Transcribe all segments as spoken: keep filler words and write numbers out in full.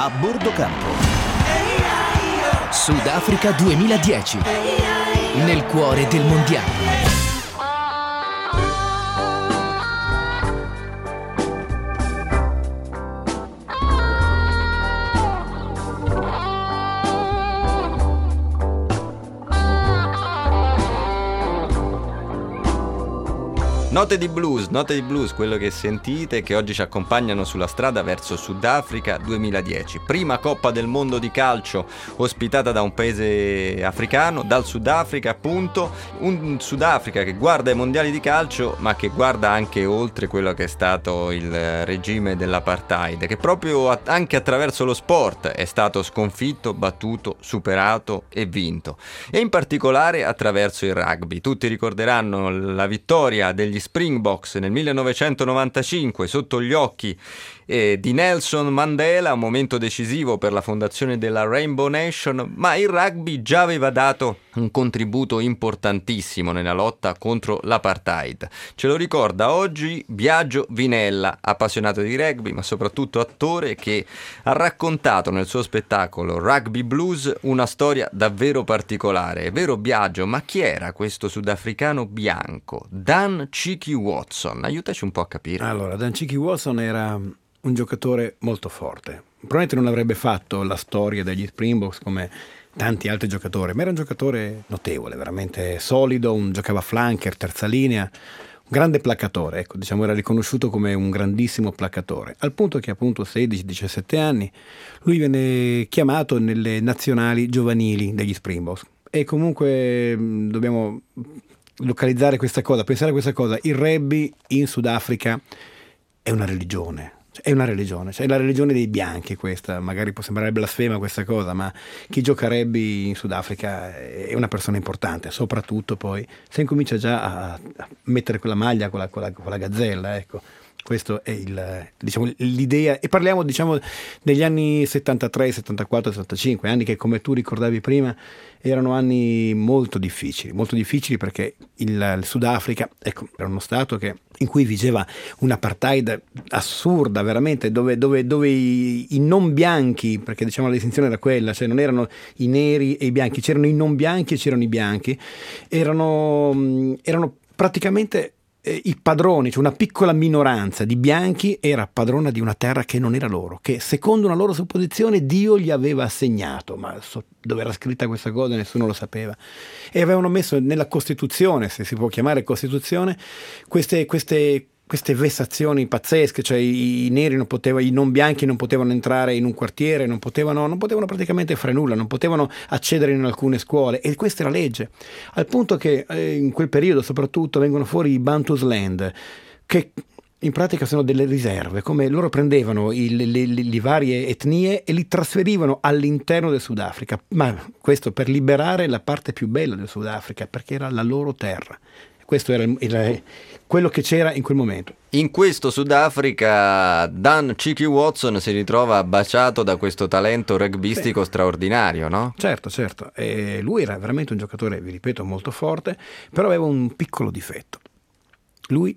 a bordo campo. Sudafrica duemiladieci, nel cuore del mondiale. Note di blues, note di blues, quello che sentite, che oggi ci accompagnano sulla strada verso Sudafrica duemiladieci. Prima Coppa del Mondo di calcio ospitata da un paese africano, dal Sudafrica appunto, un Sudafrica che guarda i mondiali di calcio ma che guarda anche oltre quello che è stato il regime dell'apartheid, che proprio a- anche attraverso lo sport è stato sconfitto, battuto, superato e vinto. E in particolare attraverso il rugby. Tutti ricorderanno la vittoria degli Springboks nel millenovecentonovantacinque sotto gli occhi eh, di Nelson Mandela, un momento decisivo per la fondazione della Rainbow Nation, ma il rugby già aveva dato un contributo importantissimo nella lotta contro l'apartheid. Ce lo ricorda oggi Biagio Vinella, appassionato di rugby ma soprattutto attore, che ha raccontato nel suo spettacolo Rugby Blues una storia davvero particolare. È vero Biagio, ma chi era questo sudafricano bianco? Dan Cheeky Watson, aiutaci un po' a capire. Allora, Dan Cheeky Watson era un giocatore molto forte. Probabilmente non avrebbe fatto la storia degli Springboks come tanti altri giocatori, ma era un giocatore notevole, veramente solido, un giocava flanker, terza linea, un grande placatore, ecco, diciamo era riconosciuto come un grandissimo placatore, al punto che appunto sedici diciassette anni lui venne chiamato nelle nazionali giovanili degli Springboks. E comunque mh, dobbiamo localizzare questa cosa, pensare a questa cosa: il rugby in Sudafrica è una religione. È una religione, cioè è la religione dei bianchi questa, magari può sembrare blasfema questa cosa, ma chi gioca a rugby in Sudafrica è una persona importante, soprattutto poi se incomincia già a, a mettere quella maglia con la, con la, con la gazzella, ecco. Questo è il, diciamo, l'idea, e parliamo diciamo degli anni settantatré, settantaquattro, settantacinque, anni che come tu ricordavi prima erano anni molto difficili, molto difficili perché il, il Sudafrica, ecco, era uno stato che, in cui vigeva un'apartheid assurda veramente, dove, dove, dove i, i non bianchi, perché diciamo la distinzione era quella, cioè non erano i neri e i bianchi, c'erano i non bianchi e c'erano i bianchi, erano, erano praticamente i padroni, cioè una piccola minoranza di bianchi era padrona di una terra che non era loro, che secondo una loro supposizione Dio gli aveva assegnato, ma so, dove era scritta questa cosa nessuno lo sapeva, e avevano messo nella Costituzione, se si può chiamare Costituzione, queste, queste queste vessazioni pazzesche, cioè i, i neri non potevano, i non bianchi non potevano entrare in un quartiere, non potevano, non potevano praticamente fare nulla, non potevano accedere in alcune scuole, e questa è la legge, al punto che eh, in quel periodo soprattutto vengono fuori i Bantus Land, che in pratica sono delle riserve, come loro prendevano i, le, le, le varie etnie e li trasferivano all'interno del Sudafrica, ma questo per liberare la parte più bella del Sudafrica, perché era la loro terra. Questo era il, il, quello che c'era in quel momento. In questo Sudafrica Dan Cheeky Watson si ritrova baciato da questo talento rugbyistico sì. straordinario, no? Certo, certo. E lui era veramente un giocatore, vi ripeto, molto forte, però aveva un piccolo difetto. Lui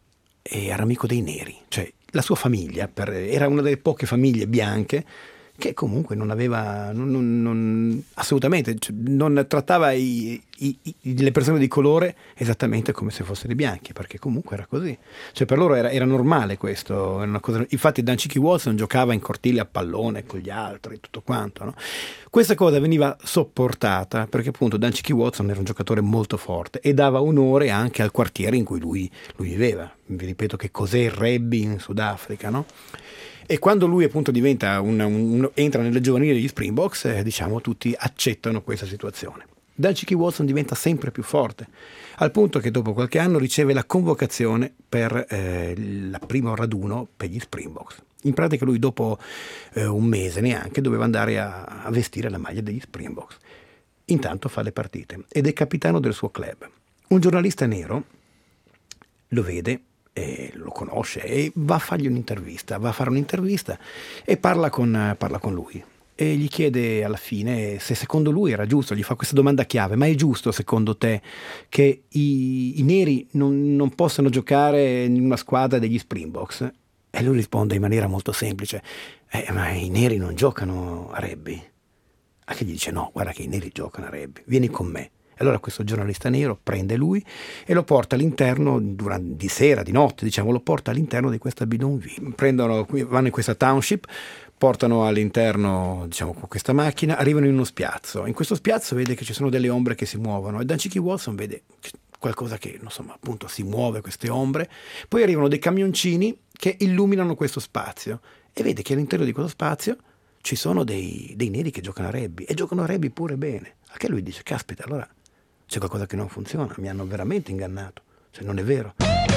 era amico dei neri, cioè la sua famiglia per, era una delle poche famiglie bianche che comunque non aveva non, non, non, assolutamente cioè, non trattava i, i, i, le persone di colore esattamente come se fossero bianchi, perché comunque era così, cioè per loro era, era normale questo, era una cosa. Infatti Dan Cheeky Watson giocava in cortile a pallone con gli altri, tutto quanto, no? Questa cosa veniva sopportata perché appunto Dan Cheeky Watson era un giocatore molto forte e dava onore anche al quartiere in cui lui, lui viveva. Vi ripeto che cos'è il rugby in Sudafrica, no? E quando lui appunto diventa un, un, entra nelle giovanili degli Springboks, eh, diciamo tutti accettano questa situazione. Dan Cheeky Watson diventa sempre più forte, al punto che dopo qualche anno riceve la convocazione per eh, il primo raduno per gli Springboks. In pratica lui dopo eh, un mese neanche doveva andare a, a vestire la maglia degli Springboks. Intanto fa le partite ed è capitano del suo club. Un giornalista nero lo vede, e lo conosce e va a fargli un'intervista, va a fare un'intervista e parla con, parla con lui e gli chiede alla fine se secondo lui era giusto, gli fa questa domanda chiave: ma è giusto secondo te che i, i neri non, non possano giocare in una squadra degli Springboks? E lui risponde in maniera molto semplice: eh, ma i neri non giocano a rugby. A che gli dice no, guarda che i neri giocano a rugby, vieni con me. Allora questo giornalista nero prende lui e lo porta all'interno, durante, di sera, di notte, diciamo, lo porta all'interno di questa bidonville. Prendono, vanno in questa township, portano all'interno, diciamo, con questa macchina, arrivano in uno spiazzo. In questo spiazzo vede che ci sono delle ombre che si muovono e Danchicky Watson vede qualcosa che, insomma, appunto si muove, queste ombre. Poi arrivano dei camioncini che illuminano questo spazio e vede che all'interno di questo spazio ci sono dei, dei neri che giocano a rugby e giocano a rugby pure bene. A che lui dice, caspita, allora c'è qualcosa che non funziona, mi hanno veramente ingannato, cioè non è vero.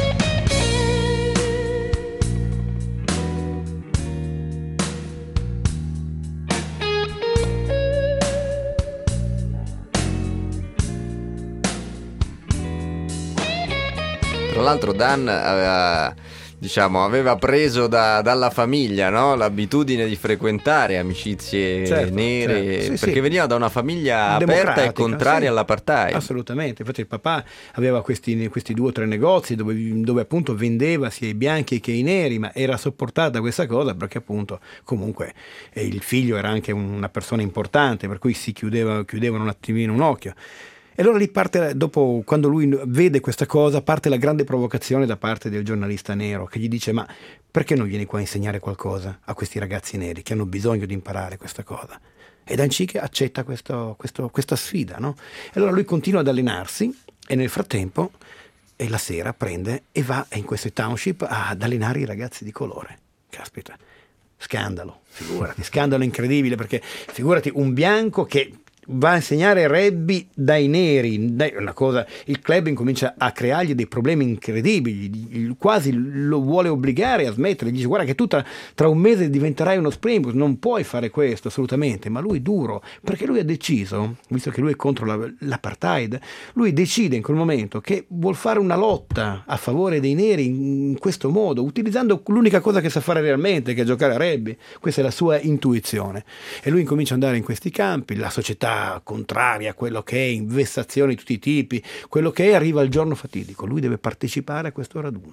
Tra l'altro Dan aveva, diciamo, aveva preso da, dalla famiglia, no? L'abitudine di frequentare amicizie certo, nere, certo. Sì, perché sì. veniva da una famiglia aperta e contraria sì, all'apartheid. Assolutamente, infatti il papà aveva questi, questi due o tre negozi dove, dove appunto vendeva sia i bianchi che i neri, ma era sopportata questa cosa perché appunto comunque eh, il figlio era anche una persona importante, per cui si chiudeva, chiudevano un attimino un occhio. E allora lì parte, dopo, quando lui vede questa cosa, parte la grande provocazione da parte del giornalista nero che gli dice ma perché non vieni qua a insegnare qualcosa a questi ragazzi neri che hanno bisogno di imparare questa cosa? E Danchicky accetta questo, questo, questa sfida, no? E allora lui continua ad allenarsi e nel frattempo e la sera prende e va in queste township ad allenare i ragazzi di colore. Caspita, scandalo, figurati, scandalo incredibile, perché figurati un bianco che va a insegnare rugby dai neri, dai, una cosa, il club incomincia a creargli dei problemi incredibili, quasi lo vuole obbligare a smettere, gli dice guarda che tu tra, tra un mese diventerai uno Springbok, non puoi fare questo assolutamente, ma lui duro, perché lui ha deciso, visto che lui è contro la, l'apartheid, lui decide in quel momento che vuol fare una lotta a favore dei neri in, in questo modo, utilizzando l'unica cosa che sa fare realmente, che è giocare a rugby. Questa è la sua intuizione e lui incomincia ad andare in questi campi, la società contraria a quello che è, vessazioni di tutti i tipi, quello che è, arriva il giorno fatidico, lui deve partecipare a questo raduno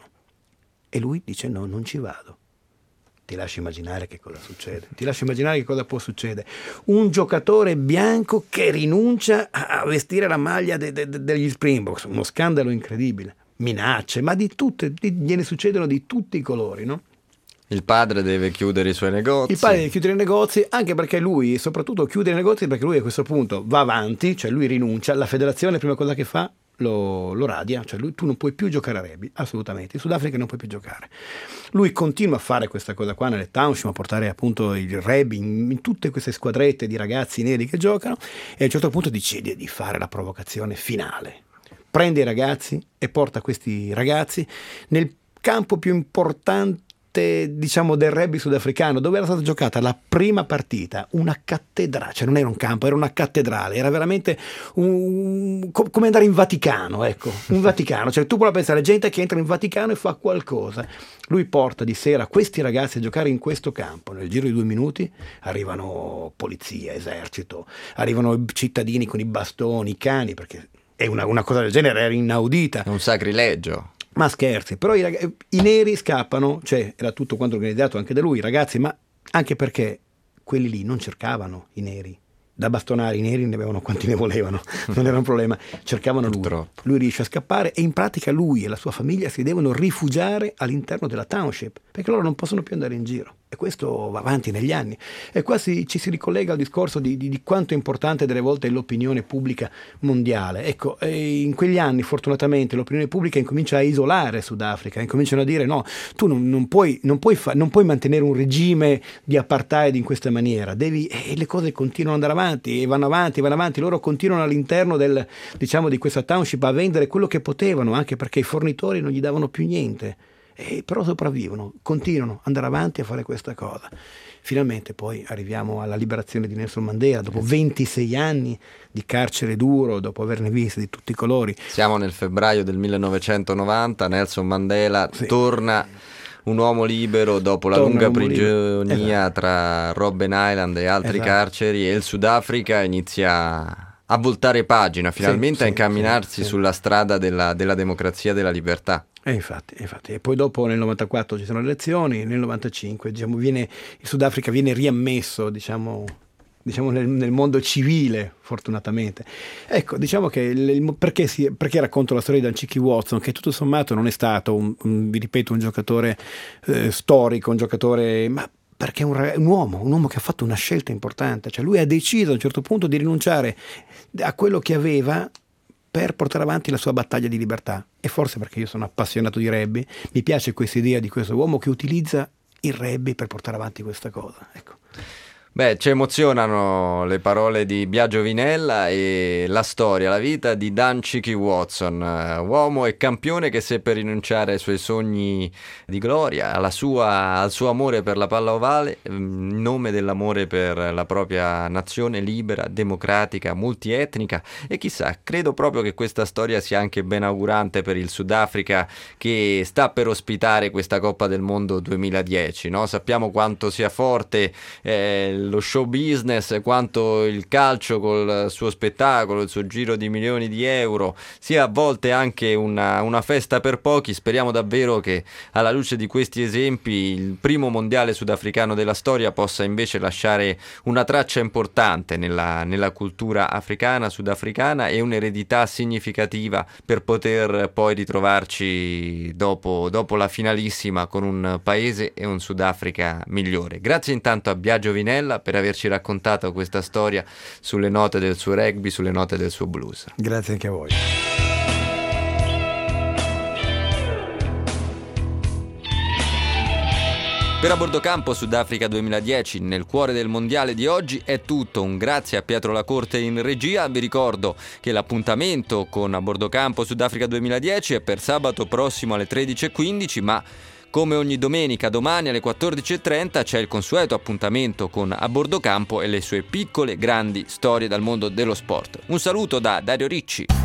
e lui dice no, non ci vado. Ti lascio immaginare che cosa succede, ti lascio immaginare che cosa può succedere. Un giocatore bianco che rinuncia a vestire la maglia de, de, de, degli Springboks, uno scandalo incredibile, minacce, ma di tutte, di, gliene succedono di tutti i colori, no? Il padre deve chiudere i suoi negozi. Il padre deve chiudere i negozi, anche perché lui, soprattutto chiude i negozi perché lui a questo punto va avanti, cioè lui rinuncia, la federazione la prima cosa che fa lo, lo radia, cioè lui, tu non puoi più giocare a rugby, assolutamente, in Sudafrica non puoi più giocare. Lui continua a fare questa cosa qua nelle township, a portare appunto il rugby in, in tutte queste squadrette di ragazzi neri che giocano e a un certo punto decide di fare la provocazione finale. Prende i ragazzi e porta questi ragazzi nel campo più importante, diciamo, del rugby sudafricano, dove era stata giocata la prima partita, una cattedrale, cioè non era un campo, era una cattedrale, era veramente un, come andare in Vaticano, ecco, un Vaticano, cioè tu puoi pensare gente che entra in Vaticano e fa qualcosa. Lui porta di sera questi ragazzi a giocare in questo campo, nel giro di due minuti arrivano polizia, esercito, arrivano cittadini con i bastoni, i cani, perché è una, una cosa del genere era inaudita. È un sacrilegio. Ma scherzi, però i, rag- i neri scappano, cioè era tutto quanto organizzato anche da lui, ragazzi, ma anche perché quelli lì non cercavano i neri. Da bastonare i neri ne avevano quanti ne volevano, non era un problema, cercavano lui. Purtroppo. Lui riesce a scappare e in pratica lui e la sua famiglia si devono rifugiare all'interno della township, perché loro non possono più andare in giro. E questo va avanti negli anni. E qua si, ci si ricollega al discorso di, di, di quanto è importante delle volte l'opinione pubblica mondiale. Ecco, in quegli anni fortunatamente l'opinione pubblica incomincia a isolare Sudafrica, incominciano a dire no, tu non, non, puoi, non, puoi fa, non puoi mantenere un regime di apartheid in questa maniera, devi, e le cose continuano ad andare avanti, e vanno avanti, vanno avanti, loro continuano all'interno del, diciamo, di questa township a vendere quello che potevano, anche perché i fornitori non gli davano più niente. E però sopravvivono, continuano ad andare avanti a fare questa cosa. Finalmente poi arriviamo alla liberazione di Nelson Mandela dopo ventisei anni di carcere duro, dopo averne viste di tutti i colori. Siamo nel febbraio del millenovecentonovanta, Nelson Mandela sì. torna un uomo libero dopo la torna lunga prigionia esatto. tra Robben Island e altri esatto. carceri, e il Sudafrica inizia a voltare pagina, finalmente sì, a incamminarsi sì, sì. sulla strada della, della democrazia e della libertà. E infatti, infatti, e poi dopo nel novantaquattro ci sono le elezioni, nel novantacinque diciamo, viene, il Sudafrica viene riammesso diciamo, diciamo nel, nel mondo civile, fortunatamente. Ecco, diciamo che il, perché, si, perché racconto la storia di Dachiki Watson, che tutto sommato non è stato, un, un, vi ripeto, un giocatore eh, storico, un giocatore... ma perché è un, un uomo, un uomo che ha fatto una scelta importante, cioè lui ha deciso a un certo punto di rinunciare a quello che aveva per portare avanti la sua battaglia di libertà. E forse perché io sono appassionato di rugby, mi piace questa idea di questo uomo che utilizza il rugby per portare avanti questa cosa. Ecco. Beh, ci emozionano le parole di Biagio Vinella e la storia, la vita di Dachiki Watson, uomo e campione che seppe rinunciare ai suoi sogni di gloria, alla sua, al suo amore per la palla ovale, in nome dell'amore per la propria nazione libera, democratica, multietnica, e chissà, credo proprio che questa storia sia anche ben augurante per il Sudafrica che sta per ospitare questa Coppa del Mondo duemiladieci, no? Sappiamo quanto sia forte eh, lo show business, quanto il calcio col suo spettacolo, il suo giro di milioni di euro sia a volte anche una, una festa per pochi. Speriamo davvero che alla luce di questi esempi il primo mondiale sudafricano della storia possa invece lasciare una traccia importante nella, nella cultura africana, sudafricana, e un'eredità significativa per poter poi ritrovarci dopo, dopo la finalissima con un paese e un Sudafrica migliore. Grazie intanto a Biagio Vinella per averci raccontato questa storia sulle note del suo rugby, sulle note del suo blues. Grazie anche a voi. Per A Bordo Campo Sudafrica duemiladieci, nel cuore del mondiale di oggi, è tutto. Un grazie a Pietro Lacorte in regia. Vi ricordo che l'appuntamento con A Bordo Campo Sudafrica duemiladieci è per sabato prossimo alle tredici e quindici, ma come ogni domenica, domani alle quattordici e trenta c'è il consueto appuntamento con A Bordo Campo e le sue piccole grandi storie dal mondo dello sport. Un saluto da Dario Ricci.